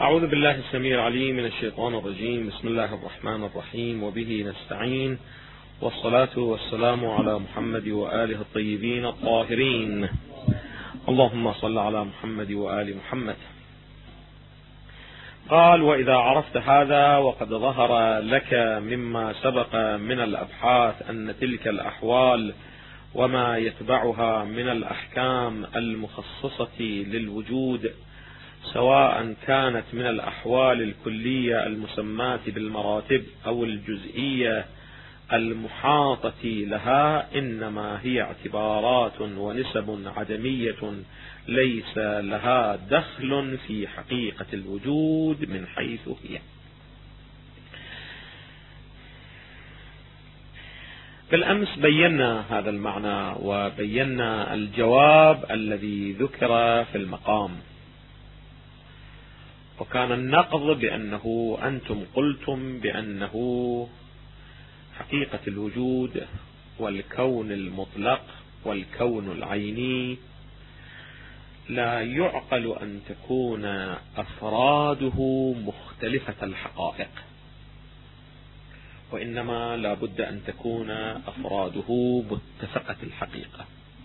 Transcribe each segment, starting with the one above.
أعوذ بالله السميع العليم من الشيطان الرجيم. بسم الله الرحمن الرحيم، وبه نستعين، والصلاة والسلام على محمد وآله الطيبين الطاهرين. اللهم صل على محمد وآل محمد. قال: وإذا عرفت هذا وقد ظهر لك مما سبق من الأبحاث أن تلك الأحوال وما يتبعها من الأحكام المخصصة للوجود، سواء كانت من الأحوال الكلية المسماة بالمراتب أو الجزئية المحاطة لها، إنما هي اعتبارات ونسب عدمية ليس لها دخل في حقيقة الوجود من حيث هي. بالأمس بينا هذا المعنى وبينا الجواب الذي ذكر في المقام، وكان النقض بأنه أنتم قلتم بأنه حقيقة الوجود والكون المطلق والكون العيني لا يعقل أن تكون أفراده مختلفة الحقائق، وإنما لا بد أن تكون أفراده متفقة الحقيقة.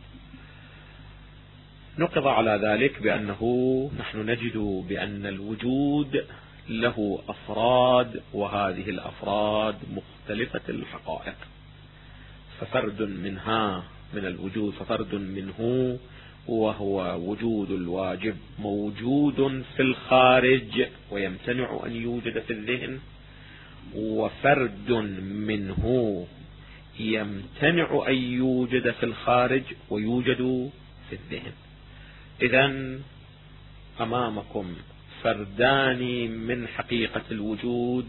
نقض على ذلك بأنه نحن نجد بأن الوجود له أفراد، وهذه الأفراد مختلفة الحقائق، ففرد منها من الوجود، ففرد منه وهو وجود الواجب موجود في الخارج ويمتنع أن يوجد في الذهن، وفرد منه يمتنع أن يوجد في الخارج ويوجد في الذهن. إذن أمامكم فردان من حقيقة الوجود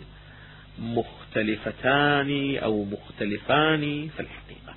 مختلفتان أو مختلفان في الحقيقة.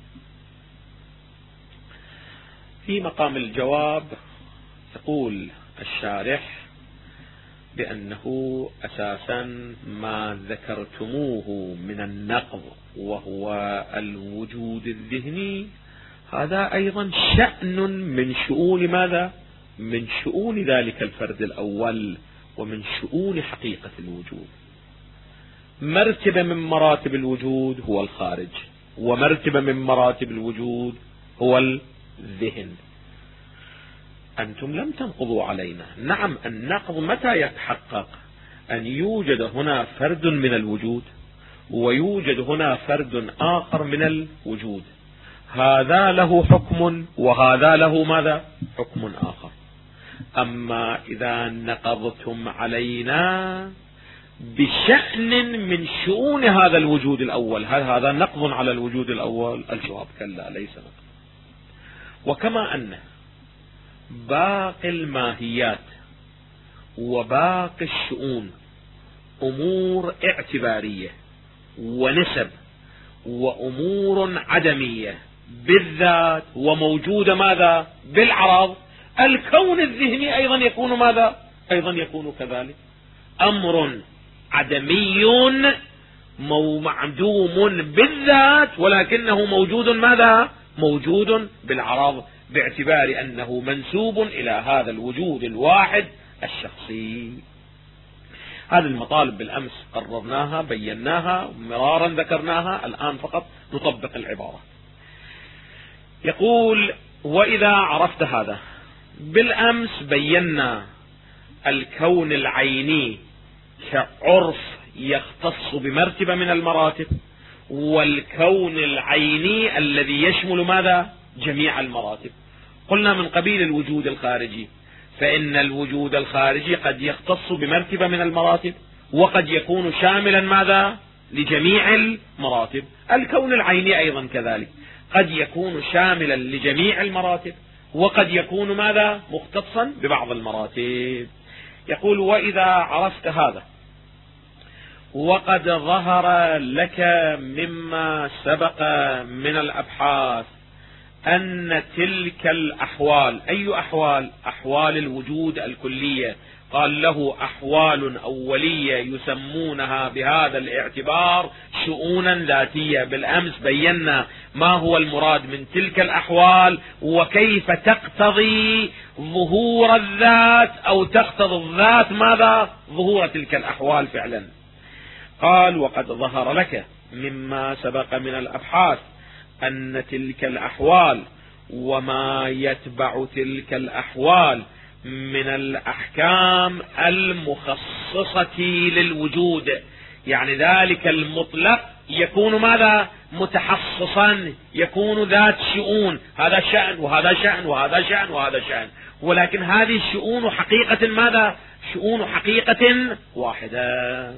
في مقام الجواب يقول الشارح بأنه أساسا ما ذكرتموه من النقض وهو الوجود الذهني، هذا أيضا شأن من شؤون ماذا؟ من شؤون ذلك الفرد الأول ومن شؤون حقيقة الوجود. مرتبة من مراتب الوجود هو الخارج، ومرتبة من مراتب الوجود هو الذهن. أنتم لم تنقضوا علينا. نعم، النقض متى يتحقق؟ أن يوجد هنا فرد من الوجود ويوجد هنا فرد آخر من الوجود، هذا له حكم وهذا له ماذا؟ حكم آخر. أما إذا نقضتم علينا بشأن من شؤون هذا الوجود الأول، هل هذا نقض على الوجود الأول؟ الجواب كلا، ليس نقض. وكما أن باقي الماهيات وباقي الشؤون أمور اعتبارية ونسب وأمور عدمية بالذات وموجودة ماذا؟ بالعرض، الكون الذهني أيضا يكون ماذا؟ أيضا يكون كذلك، أمر عدمي معدوم بالذات ولكنه موجود ماذا؟ موجود بالعرض، باعتبار أنه منسوب إلى هذا الوجود الواحد الشخصي. هذه المطالب بالأمس قررناها، بيناها مرارا، ذكرناها، الآن فقط نطبق العبارة. يقول: وإذا عرفت هذا، بالأمس بينا الكون العيني كعرف يختص بمرتبة من المراتب، والكون العيني الذي يشمل ماذا؟ جميع المراتب. قلنا من قبيل الوجود الخارجي، فإن الوجود الخارجي قد يختص بمرتبة من المراتب وقد يكون شاملا ماذا؟ لجميع المراتب. الكون العيني أيضا كذلك قد يكون شاملا لجميع المراتب وقد يكون ماذا؟ مختصا ببعض المراتب. يقول: وإذا عرفت هذا وقد ظهر لك مما سبق من الأبحاث أن تلك الأحوال، أي أحوال؟ أحوال الوجود الكلية قال له أحوال أولية يسمونها بهذا الاعتبار شؤونا ذاتية. بالأمس بينا ما هو المراد من تلك الأحوال وكيف تقتضي ظهور الذات أو تقتضي الذات ماذا؟ ظهور تلك الأحوال فعلا. قال وقد ظهر لك مما سبق من الأبحاث أن تلك الأحوال وما يتبع تلك الأحوال من الأحكام المخصصة للوجود، يعني ذلك المطلق يكون ماذا؟ متحصصا، يكون ذات شؤون، هذا شأن وهذا شأن وهذا شأن وهذا شأن، ولكن هذه الشؤون حقيقة ماذا؟ شؤون حقيقة واحدة،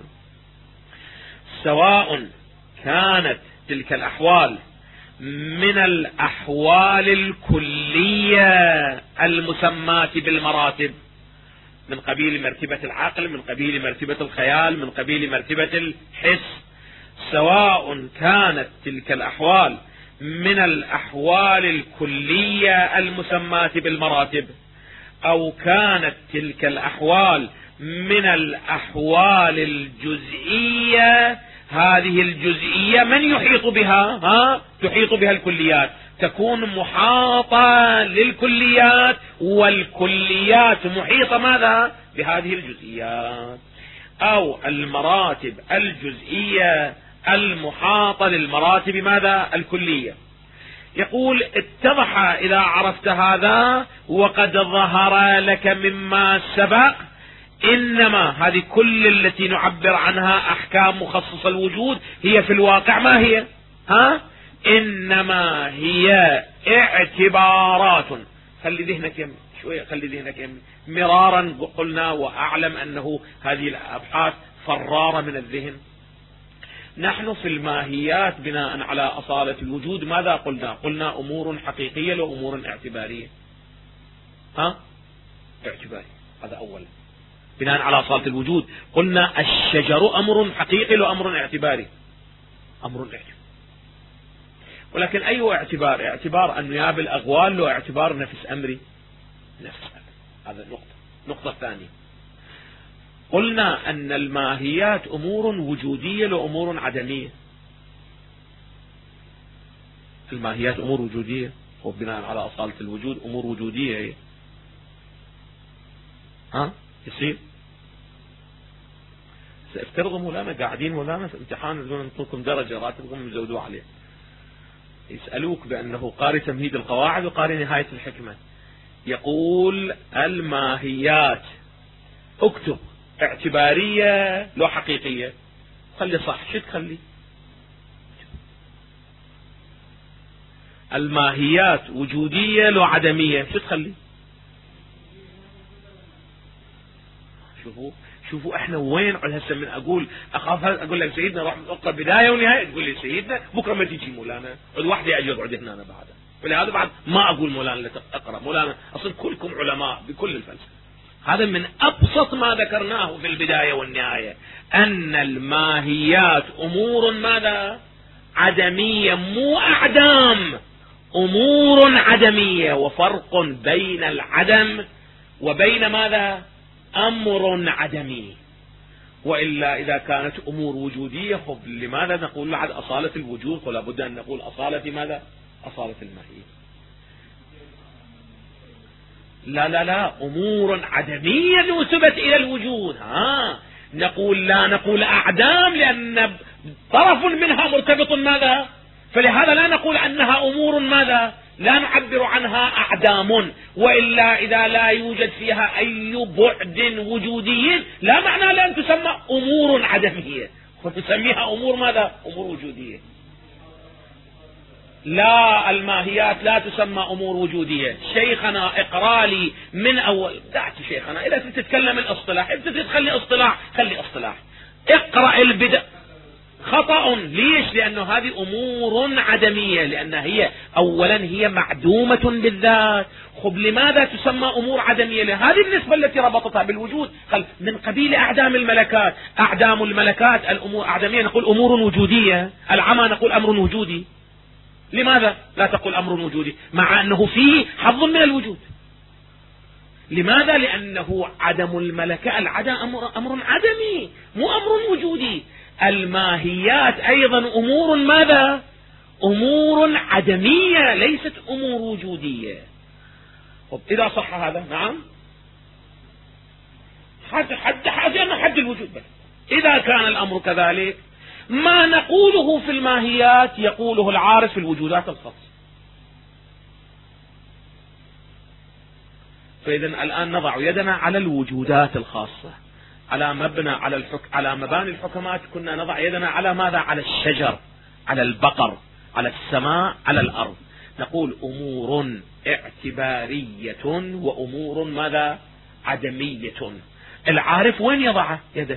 سواء كانت تلك الأحوال من الأحوال الكلية المسماة بالمراتب، من قبيل مرتبة العقل، من قبيل مرتبة الخيال، من قبيل مرتبة الحس، سواء كانت تلك الأحوال من الأحوال الكلية المسماة بالمراتب، أو كانت تلك الأحوال من الأحوال الجزئية. هذه الجزئية من يحيط بها؟ تحيط بها الكليات، تكون محاطة للكليات، والكليات محيطة ماذا؟ بهذه الجزئيات. أو المراتب الجزئية المحاطة للمراتب ماذا؟ الكلية. يقول اتضح إذا عرفت هذا وقد ظهر لك مما سبق، إنما هذه كل التي نعبر عنها أحكام مخصصة الوجود هي في الواقع ما هي؟ إنما هي اعتبارات. خلي ذهنك يمي شوية، خلي ذهنك يمي. مرارا قلنا، وأعلم أنه هذه الأبحاث فرارة من الذهن. نحن في الماهيات بناء على أصالة الوجود ماذا قلنا؟ قلنا أمور حقيقية وأمور اعتبارية. اعتباري، هذا أولا. بناء على أصالة الوجود قلنا الشجر أمر حقيقي وأمر اعتباري، أمر اعتباري. ولكن أي اعتبار؟ اعتبار أنياب الأغوال له اعتبار نفس أمري، نفس أمري. هذا نقطة ثانية. قلنا أن الماهيات أمور وجودية وأمور عدمية. الماهيات أمور وجودية، وبناء على أصالة الوجود أمور وجودية هي. يصير سافترضوا مولانا قاعدين مولانا في امتحان بدون نعطيكم درجة راتبكم مزودوا عليه، يسألوك بأنه قاري تمهيد القواعد وقاري نهاية الحكمة، يقول الماهيات اكتب اعتبارية لو حقيقية، خلي صح شو تخلي؟ الماهيات وجودية لو عدمية شو تخلي؟ شوفوا احنا وين هسه من اقول اخاف اقول لك سيدنا راح نقرا بدايه ونهايه، تقول لي سيدنا بكره ما تجي مولانا، عد وحدي اجي اقعد هنا انا بعد، ولهذا بعد ما اقول مولانا لا اقرا مولانا، اصل كلكم علماء بكل الفلسفه. هذا من ابسط ما ذكرناه في البدايه والنهايه، ان الماهيات امور ماذا؟ عدميه، مو اعدام، امور عدميه، وفرق بين العدم وبين ماذا؟ أمر عدمي. وإلا إذا كانت أمور وجودية لماذا نقول لعد أصالة الوجود؟ ولا بد أن نقول أصالة ماذا؟ أصالة الماهية. لا أمور عدمية نسبت إلى الوجود. نقول لا نقول أعدام، لأن طرف منها مرتبط ماذا؟ فلهذا لا نقول أنها أمور ماذا؟ لا نعبر عنها أعدام، وإلا إذا لا يوجد فيها أي بعد وجودي لا معنى لأن تسمى أمور عدمية، وتسميها أمور ماذا؟ أمور وجودية. لا، الماهيات لا تسمى أمور وجودية. شيخنا اقرأ لي من أول دعت شيخنا إذا تتكلم الاصطلاح، إذا تتخلي اصطلاح خلي اصطلاح، اقرأ البدء. خطأ. ليش؟ لأنه هذه أمور عدمية، لأن هي أولا هي معدومة بالذات. خب لماذا تسمى أمور عدمية؟ هذه النسبة التي ربطتها بالوجود. قال من قبيل أعدام الملكات. أعدام الملكات الأمور عدمية، نقول أمور وجودية. العمى نقول أمر وجودي. لماذا لا تقول أمر وجودي مع أنه فيه حظ من الوجود؟ لماذا؟ لأنه عدم الملكة، العدم أمر عدمي مو أمر وجودي. الماهيات أيضا أمور ماذا؟ أمور عدمية ليست أمور وجودية. إذا صح هذا نعم حد الوجود. بس إذا كان الأمر كذلك ما نقوله في الماهيات يقوله العارف في الوجودات الخاصة. فإذا الآن نضع يدنا على الوجودات الخاصة، على مباني الحكمات كنا نضع يدنا على ماذا؟ على الشجر، على البقر، على السماء، على الأرض. نقول أمور اعتبارية وأمور ماذا؟ عدمية. العارف وين يضع يده؟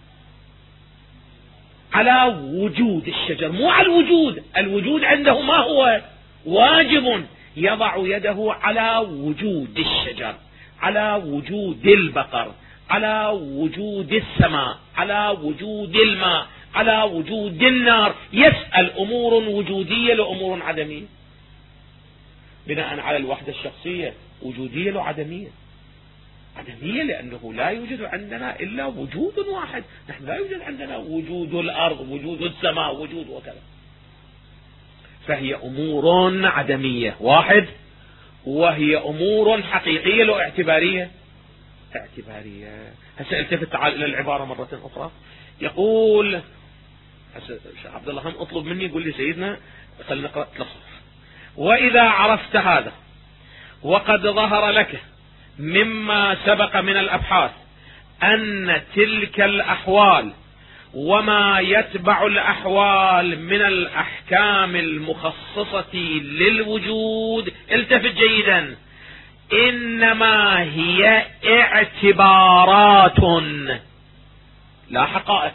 على وجود الشجر، مو على الوجود. الوجود عنده ما هو؟ واجب. يضع يده على وجود الشجر، على وجود البقر، على وجود السماء، على وجود الماء، على وجود النار. يسأل أمور وجودية لأمور عدمية بناء على الوحدة الشخصية. وجودية لعدمية. عدمية لأنه لا يوجد عندنا إلا وجود واحد. نحن لا يوجد عندنا وجود الأرض، وجود السماء، وجود وكذا. فهي أمور عدمية واحد، وهي أمور حقيقية لو اعتبارية. اعتبارية. هسه التفت تعال إلى العبارة مرة أخرى. يقول شيخ عبد الله هم اطلب مني يقول لي سيدنا خلينا نقرأ تصف. وإذا عرفت هذا وقد ظهر لك مما سبق من الأبحاث أن تلك الأحوال وما يتبع الأحوال من الأحكام المخصصة للوجود، التفت جيدا، إنما هي اعتبارات لا حقائق.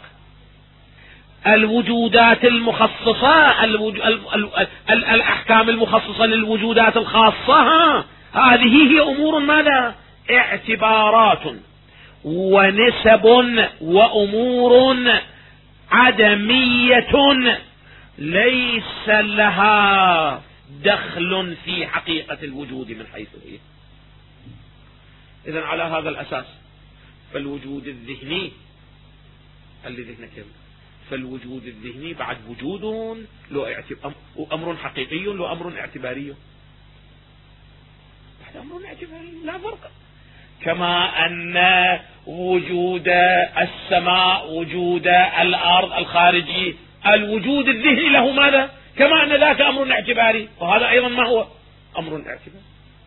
الوجودات المخصصة، الأحكام المخصصة للوجودات الخاصة، هذه هي أمور ماذا؟ اعتبارات ونسب وأمور عدمية ليس لها دخل في حقيقة الوجود من حيث هي. إذن على هذا الأساس فالوجود الذهني فالوجود الذهني بعد وجود له أمر حقيقي له أمر اعتباري. أمر اعتباري لا فرق. كما أن وجود السماء، وجود الأرض الخارجي، الوجود الذهني له ماذا؟ كما أن ذاك أمر اعتباري، وهذا أيضا ما هو؟ أمر اعتباري.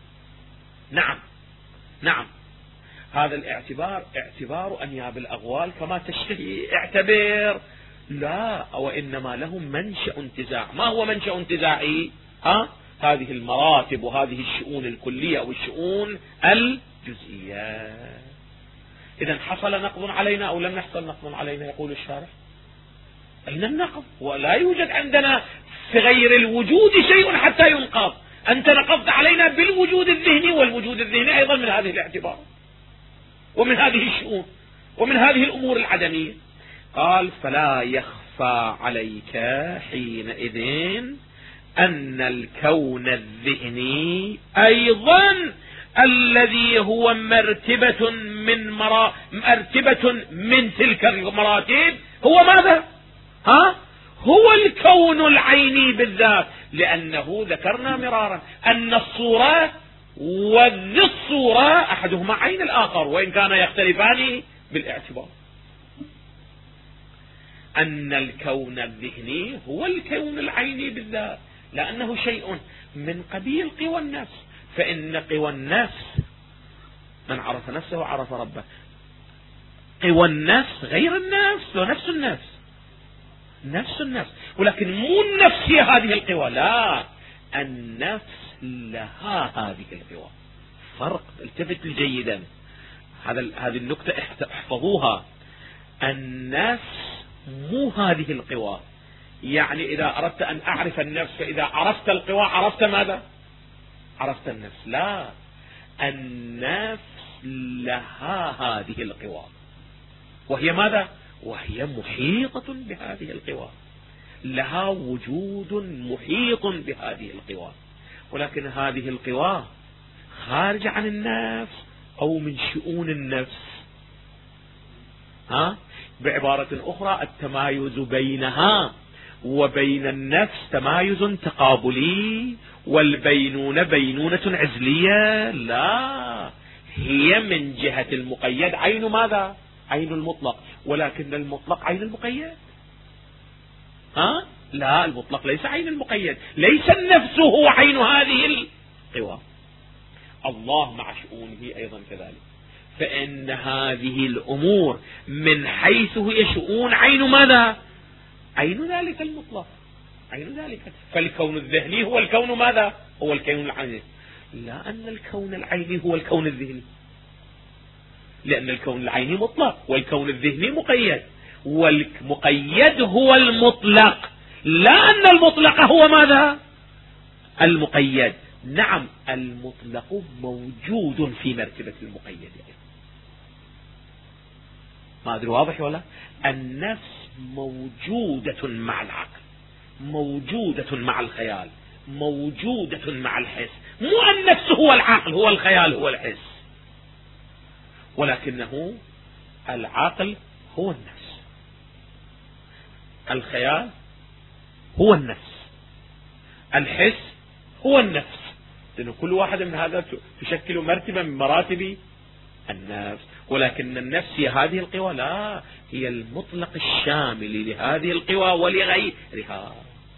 نعم هذا الاعتبار اعتبار أنياب الأغوال كما تشتهي اعتبر، لا، وإنما له منشأ انتزاع. ما هو منشأ انتزاعي؟ هذه المراتب وهذه الشؤون الكلية أو الشؤون الجزئية. إذن حصل نقض علينا أو لم يحصل نقض علينا؟ يقول الشارح أين النقض؟ ولا يوجد عندنا في غير الوجود شيء حتى ينقض. أنت نقضت علينا بالوجود الذهني، والوجود الذهني أيضا من هذه الاعتبار ومن هذه الشؤون ومن هذه الأمور العدمية. قال فلا يخفى عليك حينئذ أن الكون الذهني أيضا الذي هو مرتبة من تلك المراتب هو ماذا؟ هو الكون العيني بالذات. لأنه ذكرنا مرارا أن الصورة وذي الصورة أحدهما عين الآخر وإن كان يختلفان بالاعتبار. أن الكون الذهني هو الكون العيني بالذات، لأنه شيء من قبيل قوى النفس. فإن قوى النفس من عرف نفسه عرف ربه. قوى النفس غير النفس، لو نفس النفس، ولكن مو النفس هي هذه القوى، لا، النفس لها هذه القوى. فرق، التفت جيدا، هذه النكتة احفظوها. النفس مو هذه القوى. يعني إذا أردت أن أعرف النفس، فإذا عرفت القوى عرفت ماذا؟ عرفت النفس. لا، النفس لها هذه القوى، وهي ماذا؟ وهي محيطة بهذه القوى، لها وجود محيط بهذه القوى. ولكن هذه القوى خارجة عن النفس أو من شؤون النفس. بعبارة أخرى التمايز بينها وبين النفس تمايز تقابلي، والبينونة بينونة عزلية. لا، هي من جهة المقيد عين ماذا؟ عين المطلق، ولكن المطلق عين المقيد. لا، المطلق ليس عين المقيد، ليس النفس هو عين هذه القوى. الله مع شؤونه أيضا كذلك، فإن هذه الأمور من حيث هي شؤون عين ماذا؟ عين ذلك المطلق، عين ذلك. فالكون الذهني هو الكون ماذا؟ هو الكون العيني. لا أن الكون العيني هو الكون الذهني، لأن الكون العيني مطلق والكون الذهني مقيد، والمقيد هو المطلق، لا أن المطلق هو ماذا؟ المقيد. نعم، المطلق موجود في مرتبة المقيد. ما أدري واضح ولا؟ النفس موجودة مع العقل، موجودة مع الخيال، موجودة مع الحس. مو النفس هو العقل، هو الخيال، هو الحس، ولكنه العقل هو النفس، الخيال هو النفس، الحس هو النفس، لأن كل واحد من هذا تشكل مرتبة من مراتب النفس. ولكن النفس هي هذه القوى؟ لا، هي المطلق الشامل لهذه القوى ولغيرها.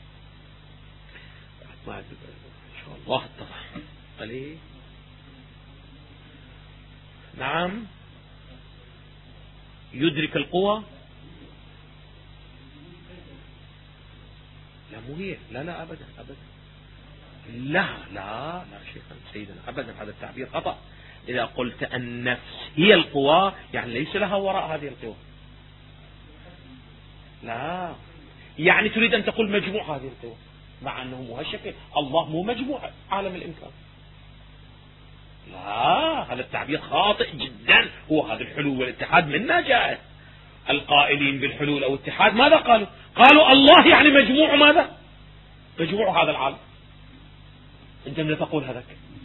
ما إن شاء الله اتضح قليل. نعم، يدرك القوى. لا، مو هي، لا لا أبدا أبدا، لا لا لا شيخا سيدنا أبدا، هذا التعبير خطأ. إذا قلت النفس هي القوى يعني ليس لها وراء هذه القوى، لا، يعني تريد أن تقول مجموع هذه القوى، مع أنه مو هالشكل. الله مو مجموع عالم الإمكان، لا، هذا التعبير خاطئ جدا. هو هذا الحلول والاتحاد منا جاء. القائلين بالحلول أو الاتحاد ماذا قالوا؟ قالوا الله يعني مجموع ماذا؟ مجموع هذا العالم. أنت من تقول هذاك؟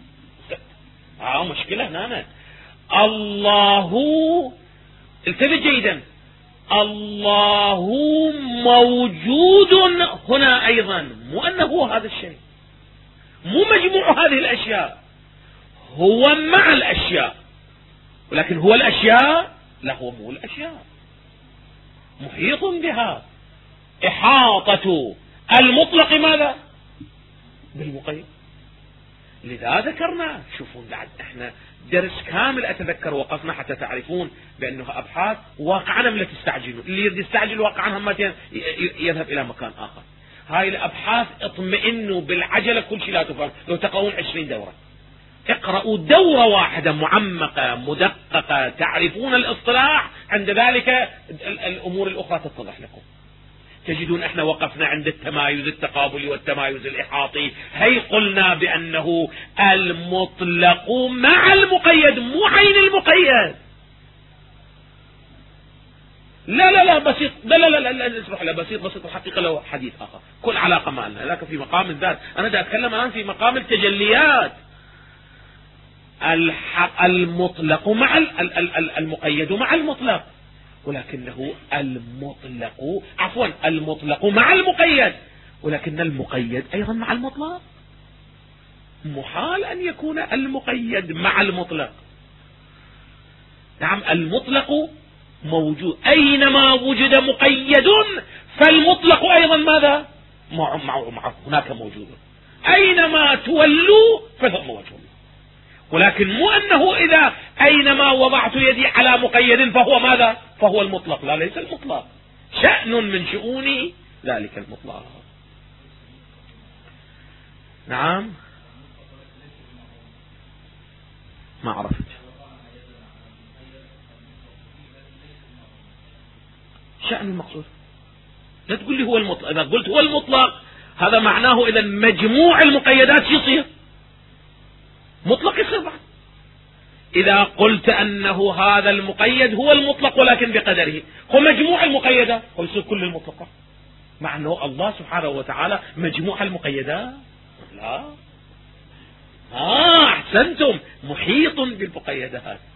مشكلة هنا. الله، التفت جيدا، الله موجود هنا أيضا، مو أنه هو هذا الشيء، مو مجموع هذه الأشياء، هو مع الأشياء، ولكن هو الأشياء؟ لا، هو مو الأشياء، محيط بها. إحاطة المطلق ماذا؟ بالمقيد. لذا ذكرنا، شوفون بعد احنا درس كامل اتذكر وقفنا حتى تعرفون بانه ابحاث واقعا لا تستعجلوا، اللي يريد يستعجل واقعا هم يذهب الى مكان اخر. هاي الابحاث اطمئنوا بالعجله، كل شيء لا تفهم. لو تقرؤون 20 دوره، اقرأوا دورة واحدة معمقة مدققة، تعرفون الاصطلاح، عند ذلك الامور الاخرى تتضح لكم. تجدون احنا وقفنا عند التمايز التقابلي والتمايز الإحاطي. هي قلنا بأنه المطلق مع المقيد، مو عين المقيد. لا لا لا بسيط، لا لا لا لا اسمح لا، بسيط الحقيقة له حديث آخر، كل علاقة ما لنا، لكن في مقام الذات. أنا دا أتكلم الآن في مقام التجليات. المطلق مع المقيد مع المطلق، ولكنه المطلق مع المقيد، ولكن المقيد أيضا مع المطلق. محال أن يكون المقيد مع المطلق. نعم، المطلق موجود، أينما وجد مقيد فالمطلق أيضا ماذا؟ هناك موجود، أينما تولوا فثم وجه الله. ولكن مو أنه إذا أينما وضعت يدي على مقيد فهو ماذا؟ فهو المطلق. لا، ليس المطلق، شأن من شؤون ذلك المطلق. نعم، ما عرفت. شأن المقصود، لا تقول لي هو المطلق. إذا قلت هو المطلق هذا معناه إذا مجموع المقيدات يصير مطلق، يصير بعد. إذا قلت أنه هذا المقيد هو المطلق ولكن بقدره، هو مجموع المقيدات، هو يصير كل المطلقات، مع أنه الله سبحانه وتعالى مجموع المقيدات. لا، أحسنتم، محيط بالمقيدات.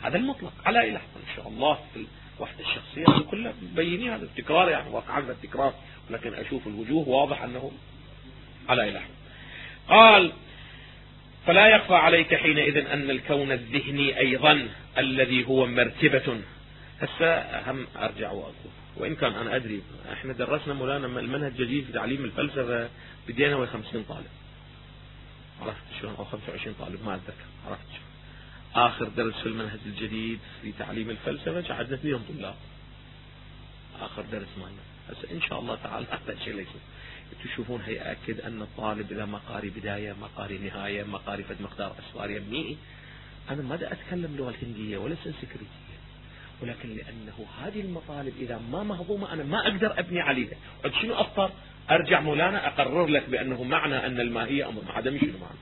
هذا المطلق على إله إن شاء الله في الوحدة الشخصية كلها بيني هذا التكرار، يعني واقع هذا التكرار، لكن أشوف الوجوه واضح أنه على إله. قال فلا يخفى عليك حينئذ أن الكون الذهني أيضا الذي هو مرتبة. هسه هم أرجع وأقول، وإن كان أنا أدري إحنا درسنا مولانا المنهج الجديد في تعليم الفلسفة بدينا 50 طالب، عرفت شلون، أو 25 طالب ما أتذكر، عرفت شلون. آخر درس في المنهج الجديد في تعليم الفلسفة قعدنا 2 طلاب، آخر درس مالنا. هسه إن شاء الله تعالى هذا الشيء ليس تشوفون هيأكد أن الطالب إذا ما قاري بداية ما قاري نهاية ما قاري فد مقدار أسفار يمني. أنا ما دا أتكلم لغة الهندية ولا سنسكريتية، ولكن لأنه هذه المطالب إذا ما مهضومة أنا ما أقدر أبني عليها. شنو أفطر؟ أرجع مولانا أقرر لك بأنه معنى أن الماهية أمر عدمي. شنو معنى؟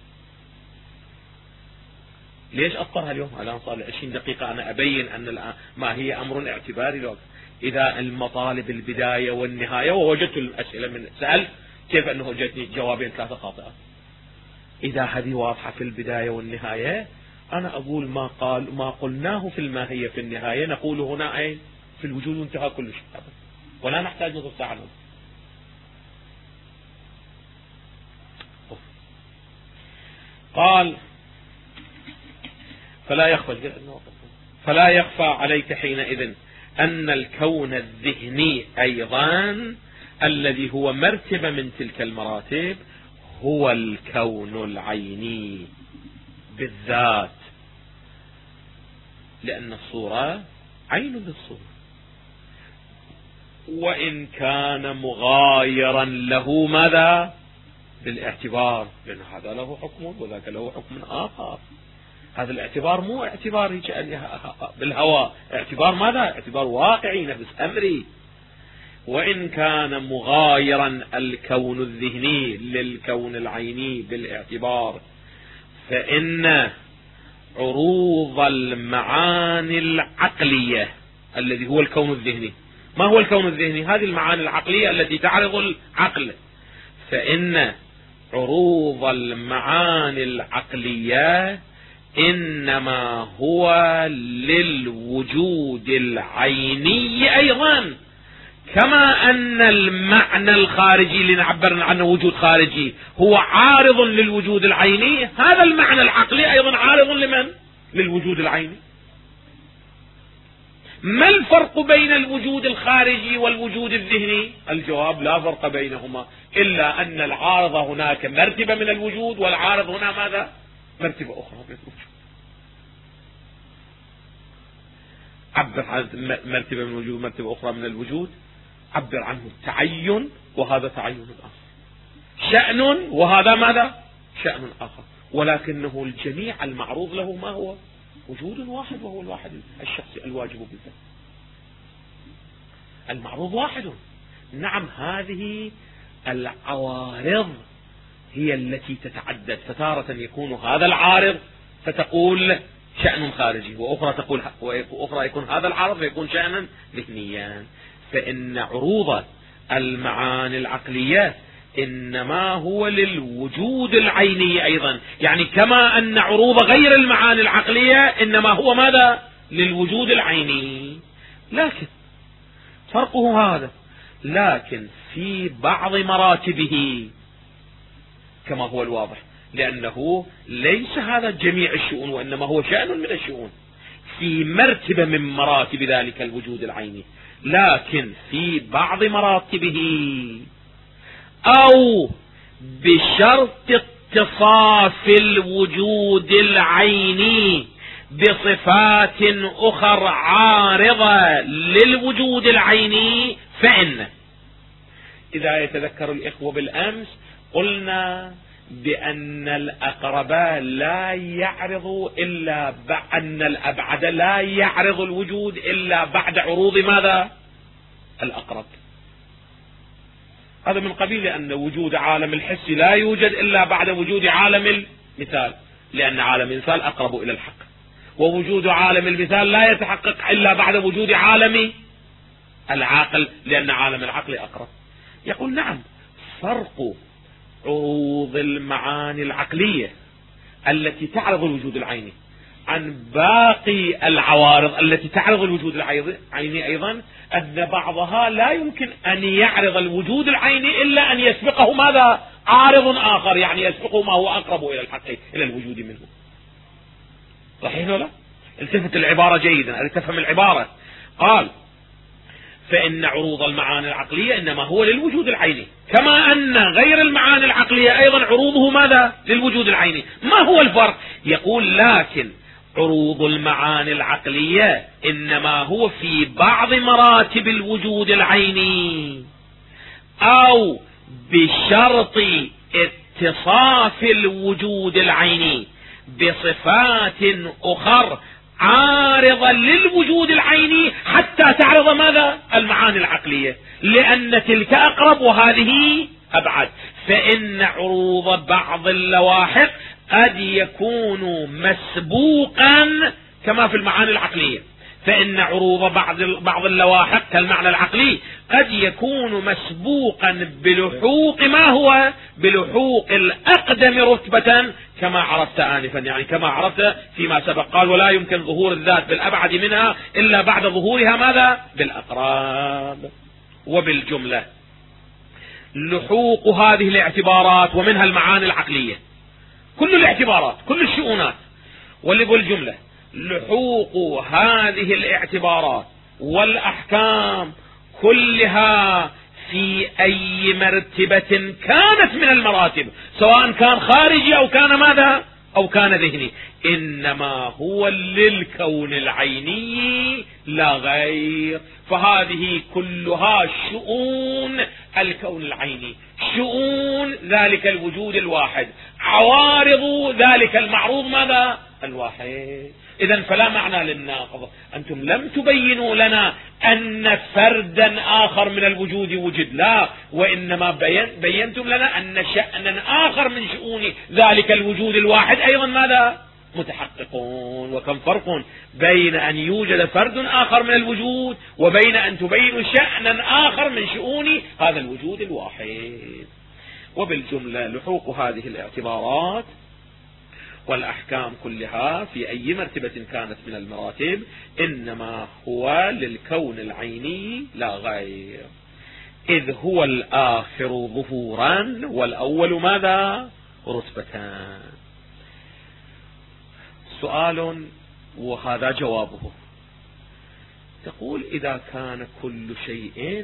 ليش أفطرها اليوم؟ الآن صار لي 20 دقيقة أنا أبين أن الماهية أمر اعتباري. لو إذا المطالب البداية والنهاية، ووجدت الأسئلة من سأل كيف أنه جتني جوابين 3 خاطئات. إذا هذه واضحة في البداية والنهاية، أنا أقول ما قلناه في الماهية في النهاية نقول هنا أي في الوجود، وانتهى كل شيء، ولا نحتاج نصف ساعة. قال فلا يخفى عليك حينئذ أن الكون الذهني أيضا الذي هو مرتبة من تلك المراتب هو الكون العيني بالذات، لأن الصورة عين بالصورة، وإن كان مغايرا له ماذا؟ بالاعتبار، لأن هذا له حكم وذاك له حكم آخر. هذا الاعتبار مو اعتبار بالهواء، اعتبار ماذا؟ اعتبار واقعي نفس أمري. وإن كان مغايرا الكون الذهني للكون العيني بالاعتبار، فإن عروض المعاني العقلية الذي هو الكون الذهني. ما هو الكون الذهني؟ هذه المعاني العقلية التي تعرض العقل. فإن عروض المعاني العقلية إنما هو للوجود العيني أيضا، كما أن المعنى الخارجي اللي نعبر عنه وجود خارجي هو عارض للوجود العيني، هذا المعنى العقلي أيضا عارض لمن؟ للوجود العيني. ما الفرق بين الوجود الخارجي والوجود الذهني؟ الجواب لا فرق بينهما، إلا أن العارض هناك مرتبة من الوجود، والعارض هنا ماذا؟ مرتبة أخرى من الوجود. عبر عن مرتبة من الوجود مرتبة أخرى من الوجود، عبر عنه التعين، وهذا تعين آخر، شأن وهذا ماذا؟ شأن آخر، ولكنه الجميع المعروض له ما هو؟ وجود واحد، وهو الواحد الشخصي الواجب بالذات. المعروض واحد. نعم، هذه العوارض هي التي تتعدد، فتارة يكون هذا العارض فتقول شأن خارجي، وأخرى يكون هذا العارض فيكون شأنا ذهنيا. فإن عروض المعاني العقلية إنما هو للوجود العيني أيضا، يعني كما أن عروض غير المعاني العقلية إنما هو ماذا؟ للوجود العيني. لكن فرقه هذا، لكن في بعض مراتبه كما هو الواضح، لأنه ليس هذا جميع الشؤون، وإنما هو شأن من الشؤون في مرتبة من مراتب ذلك الوجود العيني. لكن في بعض مراتبه أو بشرط اتصاف الوجود العيني بصفات أخرى عارضة للوجود العيني، فإن إذا يتذكر الإخوة بالأمس قلنا بأن الأقرب لا يعرض إلا أن الأبعد لا يعرض الوجود إلا بعد عروض ماذا؟ الأقرب. هذا من قبيل أن وجود عالم الحس لا يوجد إلا بعد وجود عالم المثال، لأن عالم المثال أقرب إلى الحق، ووجود عالم المثال لا يتحقق إلا بعد وجود عالم العقل، لأن عالم العقل أقرب. يقول نعم، فرق عروض المعاني العقلية التي تعرض الوجود العيني عن باقي العوارض التي تعرض الوجود العيني أيضا أن بعضها لا يمكن أن يعرض الوجود العيني إلا أن يسبقه ماذا؟ عارض آخر، يعني يسبقه ما هو أقرب إلى الحق إلى الوجود منه. صحيح ولا؟ التفت العبارة جيدا، تفهم العبارة. قال فإن عروض المعاني العقلية إنما هو للوجود العيني، كما أن غير المعاني العقلية أيضا عروضه ماذا؟ للوجود العيني. ما هو الفرق؟ يقول لكن عروض المعاني العقلية إنما هو في بعض مراتب الوجود العيني، أو بشرط اتصاف الوجود العيني بصفات أخر عارضا للوجود العيني حتى تعرض ماذا؟ المعاني العقلية، لأن تلك أقرب وهذه أبعد. فإن عروض بعض اللواحق قد يكون مسبوقا كما في المعاني العقلية. فإن عروض بعض اللواحق كالمعنى العقلي قد يكون مسبوقا بلحوق ما هو؟ بلحوق الأقدم رتبة كما عرفت آنفا، يعني كما عرفت فيما سبق. قال ولا يمكن ظهور الذات بالأبعد منها إلا بعد ظهورها ماذا؟ بالأقراب. وبالجملة لحوق هذه الاعتبارات ومنها المعاني العقلية، كل الاعتبارات كل الشؤونات، والجملة لحوق هذه الاعتبارات والأحكام كلها في أي مرتبة كانت من المراتب، سواء كان خارجي أو كان ماذا؟ أو كان ذهني، إنما هو للكون العيني لا غير. فهذه كلها شؤون الكون العيني، شؤون ذلك الوجود الواحد، عوارض ذلك المعروض ماذا؟ الواحد. إذن فلا معنى للناقض. أنتم لم تبينوا لنا أن فردا آخر من الوجود وجد، لا، وإنما بينتم لنا أن شأنا آخر من شؤون ذلك الوجود الواحد أيضا ماذا؟ متحققون. وكم فرق بين أن يوجد فرد آخر من الوجود وبين أن تبينوا شأنا آخر من شؤون هذا الوجود الواحد. وبالجملة لحوق هذه الاعتبارات والأحكام كلها في أي مرتبة كانت من المراتب إنما هو للكون العيني لا غير، إذ هو الآخر ظهورا والأول ماذا؟ رتبتان. سؤال وهذا جوابه. تقول إذا كان كل شيء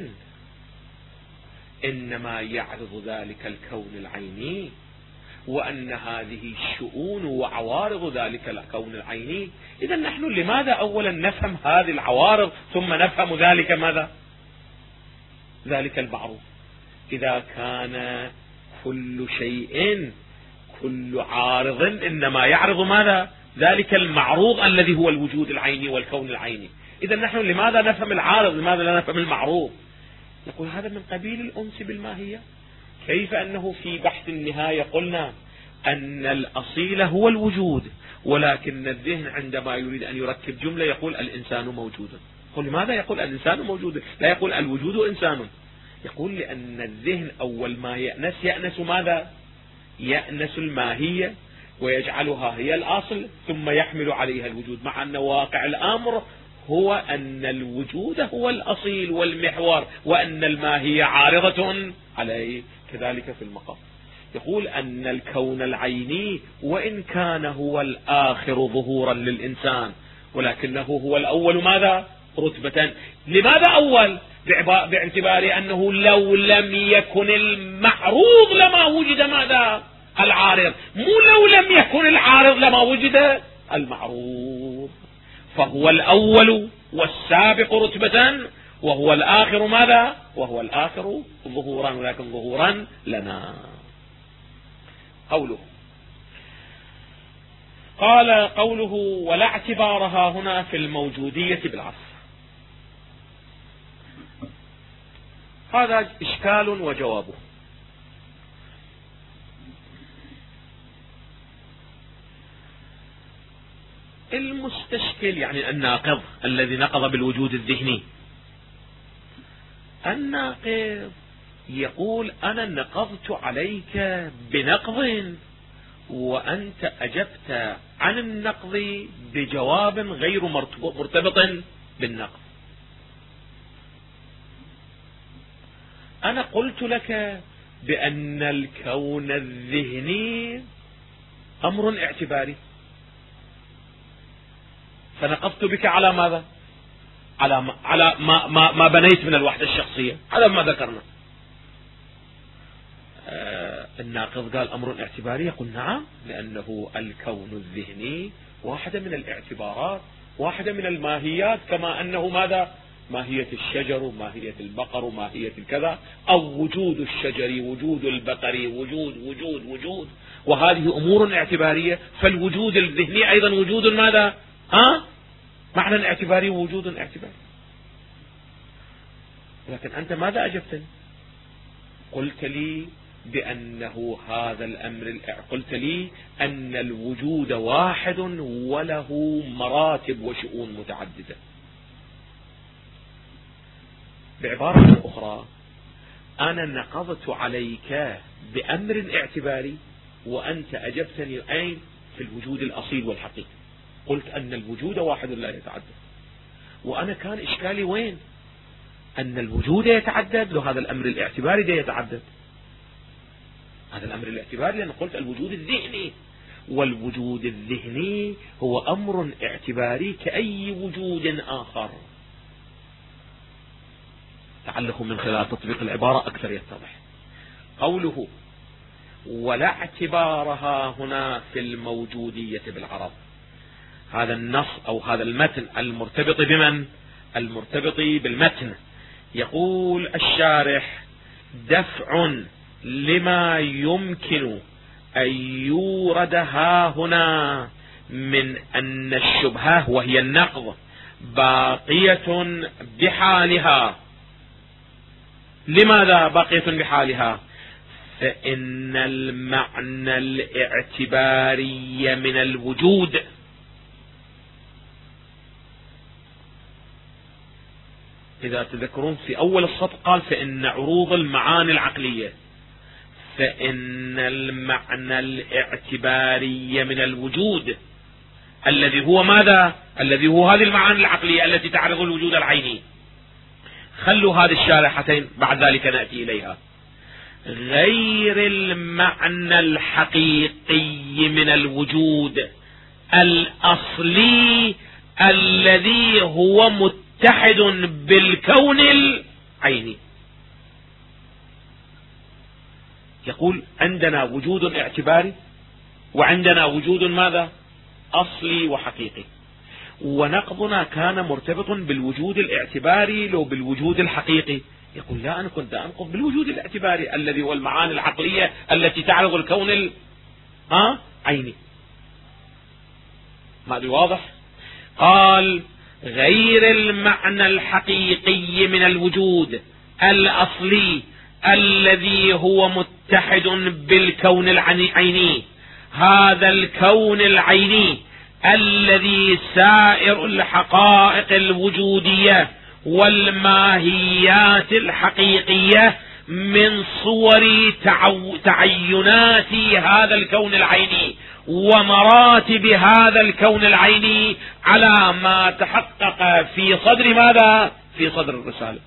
إنما يعرض ذلك الكون العيني، وأن هذه الشؤون وعوارض ذلك الكون العيني، إذا نحن لماذا أولا نفهم هذه العوارض ثم نفهم ذلك ماذا؟ ذلك المعروف. إذا كان كل شيء كل عارض إنما يعرض ماذا؟ ذلك المعروض الذي هو الوجود العيني والكون العيني، إذا نحن لماذا نفهم العارض؟ لماذا لا نفهم المعروض؟ نقول هذا من قبيل الأنس بالماهية. كيف أنه في بحث النهاية قلنا أن الأصيل هو الوجود، ولكن الذهن عندما يريد أن يركب جملة يقول الإنسان موجود. قل لماذا يقول الإنسان موجود؟ لا يقول الوجود إنسان. يقول لأن الذهن أول ما يأنس ماذا؟ يأنس الماهية ويجعلها هي الأصل ثم يحمل عليها الوجود، مع أن واقع الأمر هو أن الوجود هو الأصيل والمحور وأن الماهية عارضة عليه. كذلك في المقام يقول أن الكون العيني وإن كان هو الآخر ظهورا للإنسان ولكنه هو الأول ماذا؟ رتبة. لماذا أول؟ باعتبار أنه لو لم يكن المعروض لما وجد ماذا؟ العارض، مو لو لم يكن العارض لما وجد المعروض. فهو الأول والسابق رتبة وهو الآخر ماذا؟ وهو الآخر ظهورا، ولكن ظهورا لنا. قوله ولا اعتبارها هنا في الموجودية بالعصر. هذا إشكال وجوابه. المستشكل يعني الناقض الذي نقض بالوجود الذهني، الناقض يقول أنا نقضت عليك بنقض وأنت أجبت عن النقض بجواب غير مرتبط بالنقض. أنا قلت لك بأن الكون الذهني أمر اعتباري، فنقضت بك على ماذا؟ على ما بنيت من الوحدة الشخصية، على ما ذكرنا. الناقض قال أمر اعتباري، يقول نعم، لأنه الكون الذهني واحدة من الاعتبارات، واحدة من الماهيات، كما أنه ماذا؟ ماهية الشجر وماهية البقر وماهية الكذا، أو وجود الشجر، وجود البقر، وجود، وهذه أمور اعتبارية. فالوجود الذهني أيضا وجود ماذا؟ معنى اعتباري ووجود اعتباري. لكن أنت ماذا أجبتني؟ قلت لي بأنه هذا الأمر، قلت لي أن الوجود واحد وله مراتب وشؤون متعددة. بعبارة أخرى، أنا نقضت عليك بأمر اعتباري، وأنت أجبتني أين؟ في الوجود الأصيل والحقيقي. قلت أن الوجود واحد لا يتعدد، وأنا كان إشكالي وين؟ أن الوجود يتعدد، لو هذا الأمر الاعتباري ده يتعدد. هذا الأمر الاعتباري لأن قلت الوجود الذهني، والوجود الذهني هو أمر اعتباري كأي وجود آخر. لعله من خلال تطبيق العبارة أكثر يتضح. قوله ولا اعتبارها هنا في الموجودية بالعرض، هذا النص أو هذا المتن المرتبط بمن؟ المرتبط بالمتن. يقول الشارح: دفع لما يمكن أن يورد ها هنا من أن الشبهة وهي النقض باقية بحالها. لماذا باقية بحالها؟ فإن المعنى الاعتباري من الوجود إذا تذكرون في أول السطر قال فإن عروض المعاني العقلية، فإن المعنى الاعتباري من الوجود الذي هو ماذا؟ الذي هو هذه المعاني العقلية التي تعرض الوجود العيني. خلوا هذه الشارحتين بعد ذلك نأتي إليها. غير المعنى الحقيقي من الوجود الأصلي الذي هو متحد بالكون العيني. يقول عندنا وجود اعتباري، وعندنا وجود ماذا؟ أصلي وحقيقي. ونقضنا كان مرتبط بالوجود الاعتباري لو بالوجود الحقيقي. يقول لا، أنا كنت أنقض بالوجود الاعتباري الذي هو المعاني العقلية التي تعرض الكون عيني. ما أدري واضح؟ قال غير المعنى الحقيقي من الوجود الأصلي الذي هو متحد بالكون العيني، هذا الكون العيني الذي سائر الحقائق الوجودية والماهيات الحقيقية من صور تعينات هذا الكون العيني ومراتب هذا الكون العيني على ما تحقق في صدر ماذا؟ في صدر الرسالة.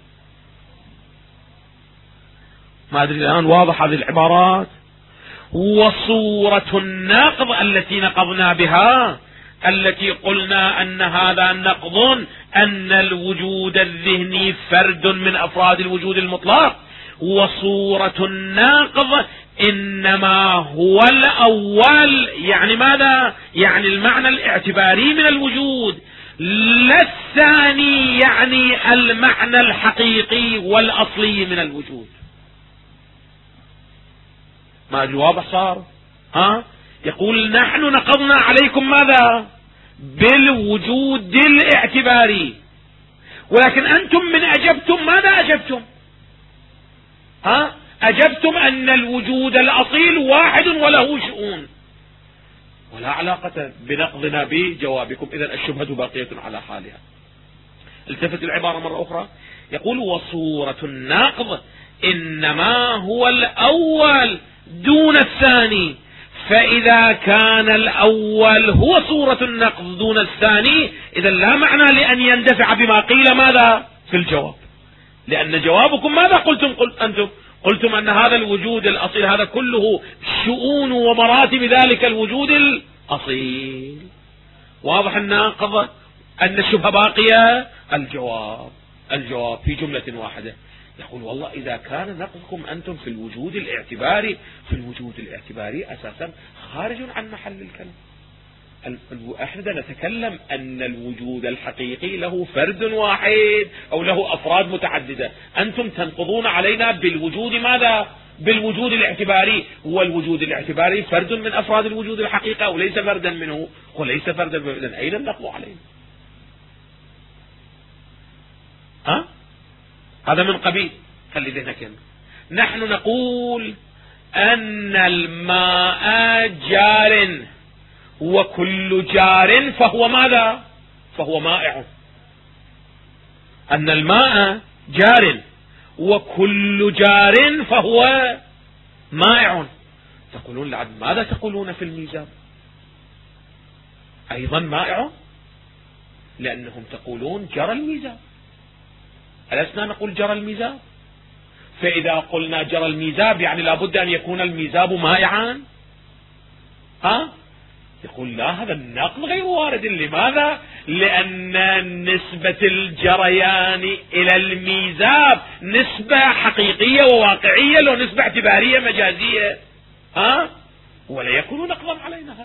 ما أدري الآن واضح هذه العبارات. وصورة النقض التي نقضنا بها، التي قلنا أن هذا نقض، أن الوجود الذهني فرد من أفراد الوجود المطلق. وصورة النقض إنما هو الأول، يعني ماذا؟ يعني المعنى الاعتباري من الوجود، لا الثاني، يعني المعنى الحقيقي والأصلي من الوجود. ما الواضح صار؟ يقول نحن نقضنا عليكم ماذا؟ بالوجود الاعتباري، ولكن أنتم من أجبتم ماذا أجبتم؟ أجبتم أن الوجود الأصيل واحد وله شؤون، ولا علاقة بنقضنا بجوابكم. إذن الشبهة باقية على حالها. التفت العبارة مرة أخرى، يقول وصورة النقض إنما هو الأول دون الثاني، فإذا كان الأول هو صورة النقض دون الثاني، إذا لا معنى لأن يندفع بما قيل ماذا في الجواب، لأن جوابكم ماذا أنتم قلتم أن هذا الوجود الأصيل هذا كله شؤون ومراتب ذلك الوجود الأصيل. واضح الناقض أن الشبهة باقية. الجواب في جملة واحدة يقول والله إذا كان نقضكم أنتم في الوجود الاعتباري أساسا خارج عن محل الكلام. احنا نتكلم أن الوجود الحقيقي له فرد واحد أو له أفراد متعددة، أنتم تنقضون علينا بالوجود ماذا؟ بالوجود الاعتباري. هو الوجود الاعتباري فرد من أفراد الوجود الحقيقي أو ليس فردا منه؟ وليس فردا منه، إذن أين النقض علينا؟ هذا من قبيل خلي ذهنك هنا. نحن نقول أن الماء جار، وكل جار فهو ماذا؟ فهو مائع. أن الماء جار وكل جار فهو مائع. تقولون ماذا تقولون في الميزاب؟ أيضا مائع، لأنهم تقولون جرى الميزاب. ألسنا نقول جرى الميزاب؟ فإذا قلنا جرى الميزاب يعني لابد أن يكون الميزاب مائعا. يقول لا، هذا النقل غير وارد. لماذا؟ لأن نسبة الجريان إلى الميزاب نسبة حقيقية وواقعية، لو نسبة اعتبارية مجازية ولا يكون نقضا علينا.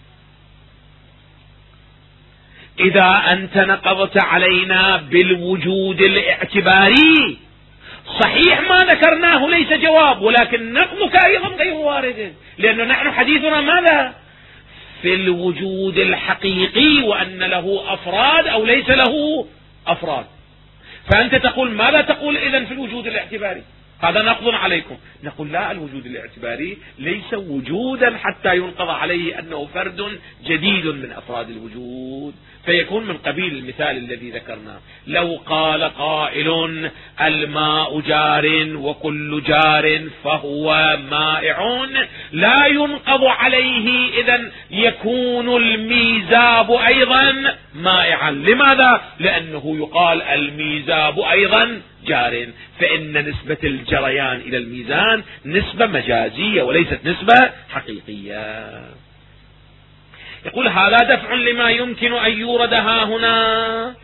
إذا أنت نقضت علينا بالوجود الاعتباري صحيح ما ذكرناه ليس جواب، ولكن نقضك أيضا غير وارد، لأنه نحن حديثنا ماذا؟ في الوجود الحقيقي، وأن له أفراد أو ليس له أفراد. فأنت تقول ماذا تقول إذن في الوجود الاعتباري؟ هذا نقض عليكم. نقول لا، الوجود الاعتباري ليس وجودا حتى ينقض عليه أنه فرد جديد من أفراد الوجود، فيكون من قبيل المثال الذي ذكرناه. لو قال قائل الماء جار وكل جار فهو مائع، لا ينقض عليه، إذن يكون الميزاب أيضا مائعا. لماذا؟ لأنه يقال الميزاب أيضا جار، فإن نسبة الجريان إلى الميزان نسبة مجازية وليست نسبة حقيقية. يقول هذا دفع لما يمكن أن يورد ها هنا.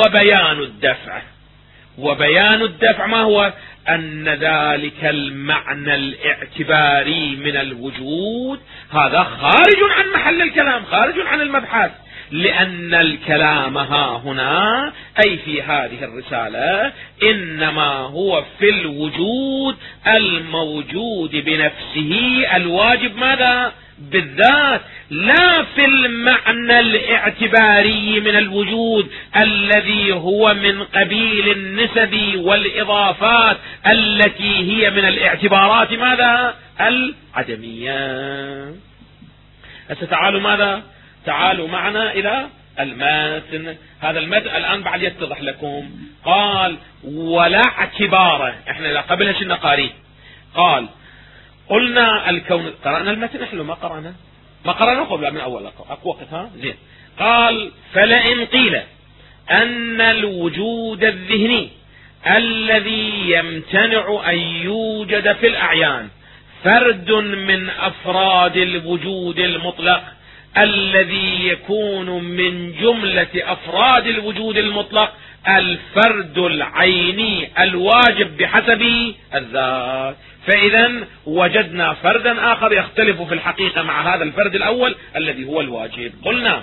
وبيان الدفع ما هو؟ أن ذلك المعنى الاعتباري من الوجود هذا خارج عن محل الكلام، خارج عن المبحث، لأن الكلام ها هنا أي في هذه الرسالة إنما هو في الوجود الموجود بنفسه الواجب ماذا؟ بالذات، لا في المعنى الاعتباري من الوجود الذي هو من قبيل النسب والإضافات التي هي من الاعتبارات ماذا؟ العدمية. ستعالوا ماذا؟ تعالوا معنا إلى المتن. هذا المتن الآن بعد يتضح لكم. قال ولا اعتباره. احنا قبلها شنا قارين. قال قلنا الكون. قرأنا المتن نحن ما قرأنا قبل من أول وقت زين. قال فلئن قيل أن الوجود الذهني الذي يمتنع أن يوجد في الأعيان فرد من أفراد الوجود المطلق الذي يكون من جملة أفراد الوجود المطلق الفرد العيني الواجب بحسب الذات، فإذا وجدنا فردا آخر يختلف في الحقيقة مع هذا الفرد الأول الذي هو الواجب. قلنا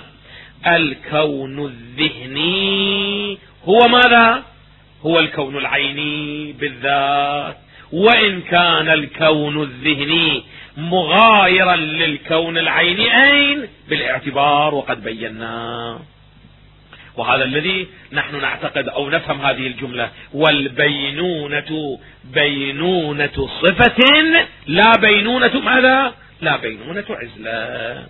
الكون الذهني هو ماذا؟ هو الكون العيني بالذات، وإن كان الكون الذهني مغايرا للكون العيني أين؟ بالاعتبار، وقد بينا. وهذا الذي نحن نعتقد أو نفهم هذه الجملة. والبينونة بينونة صفة لا بينونة ماذا؟ لا بينونة عزلة.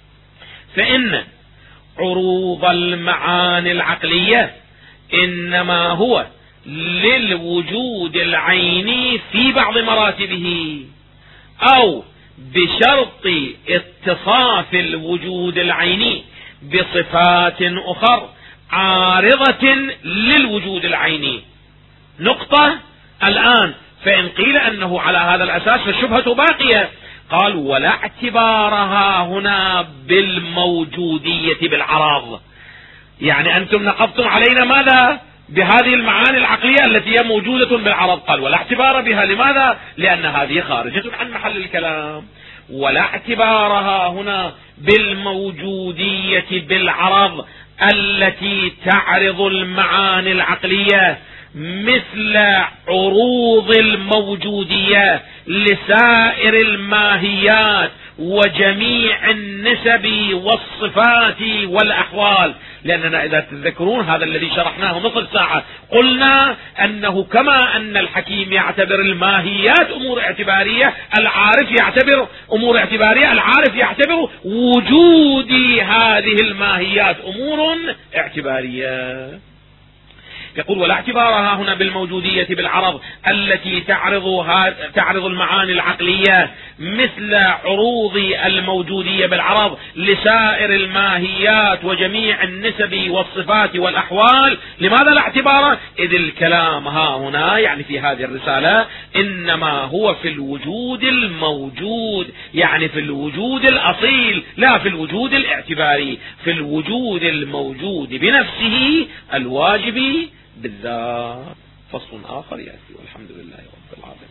فإن عروض المعاني العقلية إنما هو للوجود العيني في بعض مراتبه، أو بشرط اتصاف الوجود العيني بصفات أخر عارضة للوجود العيني. نقطة. الآن فإن قيل أنه على هذا الأساس فالشبهة باقية. قال ولا اعتبارها هنا بالموجودية بالعرض. يعني أنتم نقضتم علينا ماذا؟ بهذه المعاني العقلية التي هي موجودة بالعرض. قال ولا اعتبار بها. لماذا؟ لأن هذه خارجة عن محل الكلام. ولا اعتبارها هنا بالموجودية بالعرض التي تعرض المعاني العقلية مثل عروض الموجودية لسائر الماهيات وجميع النسب والصفات والأحوال. لأننا إذا تذكرون هذا الذي شرحناه نصف ساعة قلنا أنه كما أن الحكيم يعتبر الماهيات أمور اعتبارية، العارف يعتبر أمور اعتبارية، العارف يعتبر وجود هذه الماهيات أمور اعتبارية. يقول ولا اعتبارها هنا بالموجودية بالعرض التي تعرض المعاني العقلية مثل عروض الموجودية بالعرض لسائر الماهيات وجميع النسب والصفات والأحوال. لماذا لا اعتبار؟ إذ الكلام ها هنا يعني في هذه الرسالة إنما هو في الوجود الموجود، يعني في الوجود الأصيل لا في الوجود الاعتباري، في الوجود الموجود بنفسه الواجب بالذات. فصل آخر يأتي والحمد لله رب العالمين.